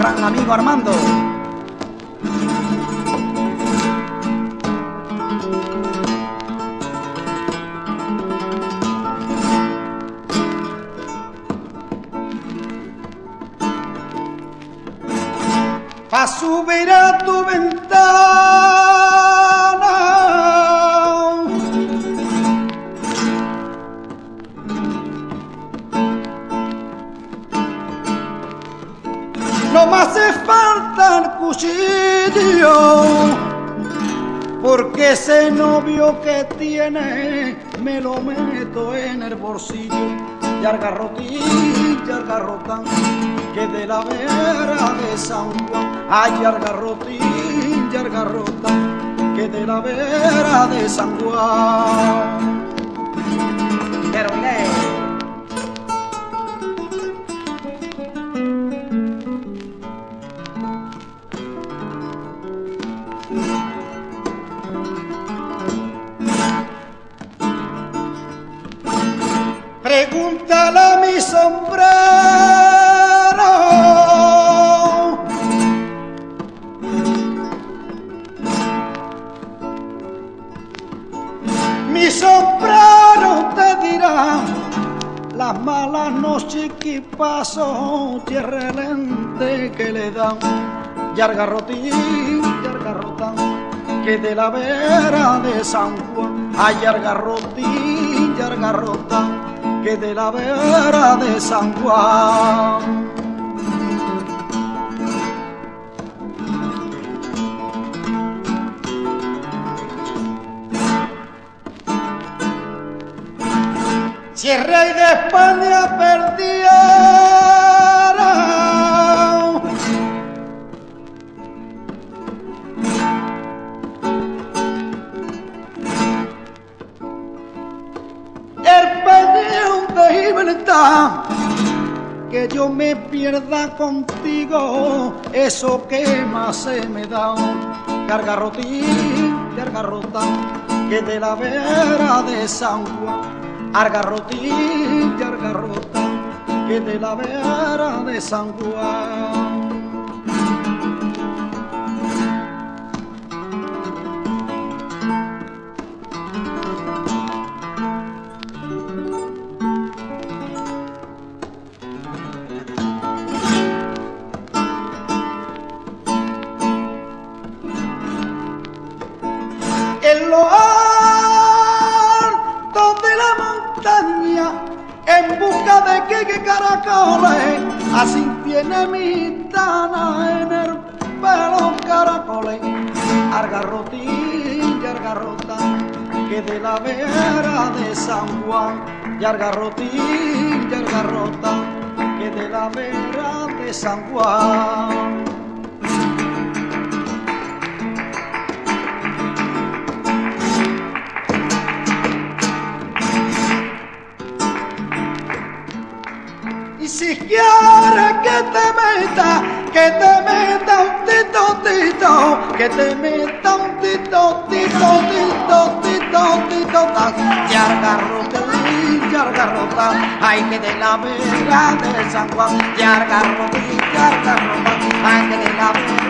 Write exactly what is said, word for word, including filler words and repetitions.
gran amigo Armando. Pa' subir a tu ventana no me hace falta el cuchillo, porque ese novio que tiene me lo meto en el bolsillo. Y al garrotín, y al garrotán, que de la vera de San Juan. Ay, al garrotín, y al garrotán, que de la vera de San Juan. Pero lee. Pregúntale a mi sombrero, mi sombrero te dirá las malas noches que paso, y el relente que le dan. Y al garrotín, y al garrotán, que de la vera de San Juan. Ay, al garrotín, y al garrotán, que de la vera de San Juan. Si el rey de España perdiera el pedido de libertad, que yo me pierda contigo, eso que más se me da. Gargarrotín, gargarrotán, que de la vera de San Juan. Argarrotín, argarrotán, que de la vera de San Juan. En lo alto de la montaña, en busca de que caracoles, así tiene mi tana en el pelo caracoles. Argarrotín y argarrotán, que de la vera de San Juan. Y argarrotín y argarrotán, que de la vera de San Juan. Y si quieres que te meta, que te meta un tito, tito, que te meta un tito, tito, tito, tito, tito, y al garrotín, y al garrotán, ay, que de la vera de San Juan. Y al garrotín, y al garrotán, ay, que de la vera